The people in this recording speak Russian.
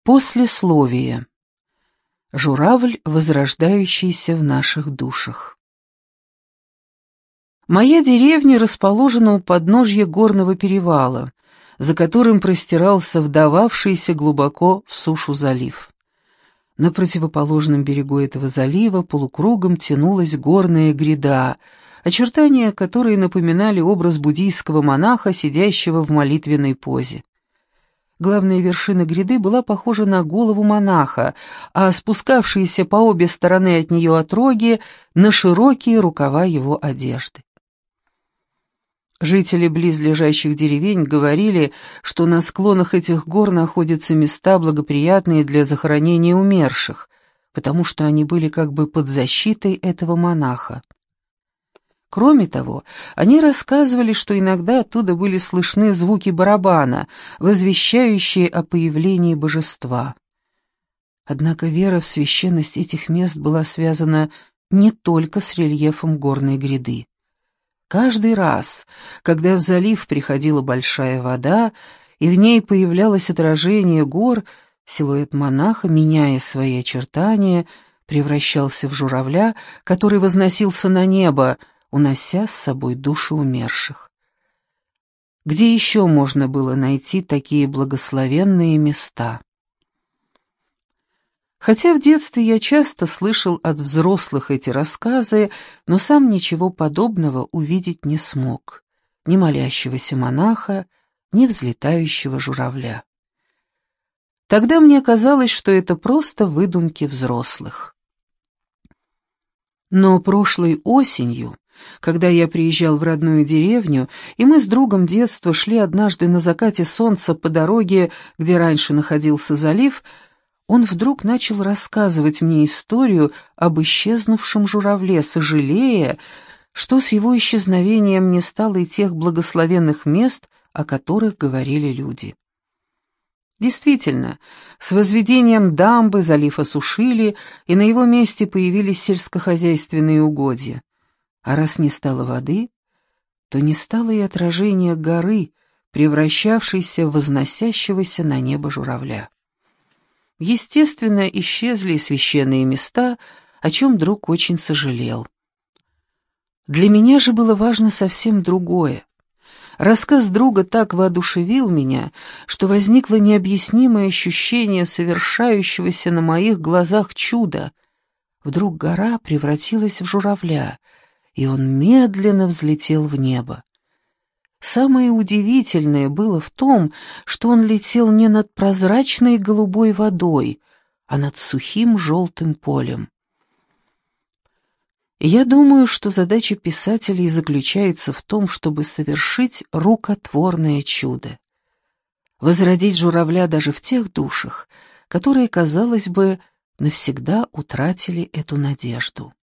Послесловие. Журавль, возрождающийся в наших душах. Моя деревня расположена у подножья горного перевала, за которым простирался вдававшийся глубоко в сушу залив. На противоположном берегу этого залива полукругом тянулась горная гряда, очертания которой напоминали образ буддийского монаха, сидящего в молитвенной позе. Главная вершина гряды была похожа на голову монаха, а спускавшиеся по обе стороны от нее отроги — на широкие рукава его одежды. Жители близлежащих деревень говорили, что на склонах этих гор находятся места, благоприятные для захоронения умерших, потому что они были как бы под защитой этого монаха. Кроме того, они рассказывали, что иногда оттуда были слышны звуки барабана, возвещающие о появлении божества. Однако вера в священность этих мест была связана не только с рельефом горной гряды. Каждый раз, когда в залив приходила большая вода, и в ней появлялось отражение гор, силуэт монаха, меняя свои очертания, превращался в журавля, который возносился на небо, унося с собой души умерших. Где еще можно было найти такие благословенные места? Хотя в детстве я часто слышал от взрослых эти рассказы, но сам ничего подобного увидеть не смог. Ни молящегося монаха, ни взлетающего журавля. Тогда мне казалось, что это просто выдумки взрослых. Но прошлой осенью, когда я приезжал в родную деревню, и мы с другом детства шли однажды на закате солнца по дороге, где раньше находился залив, он вдруг начал рассказывать мне историю об исчезнувшем журавле, сожалея, что с его исчезновением не стало и тех благословенных мест, о которых говорили люди. Действительно, с возведением дамбы залив осушили, и на его месте появились сельскохозяйственные угодья. А раз не стало воды, то не стало и отражения горы, превращавшейся в возносящегося на небо журавля. Естественно, исчезли священные места, о чем друг очень сожалел. Для меня же было важно совсем другое. Рассказ друга так воодушевил меня, что возникло необъяснимое ощущение совершающегося на моих глазах чуда. Вдруг гора превратилась в журавля, и он медленно взлетел в небо. Самое удивительное было в том, что он летел не над прозрачной голубой водой, а над сухим желтым полем. Я думаю, что задача писателей заключается в том, чтобы совершить рукотворное чудо. Возродить журавля даже в тех душах, которые, казалось бы, навсегда утратили эту надежду.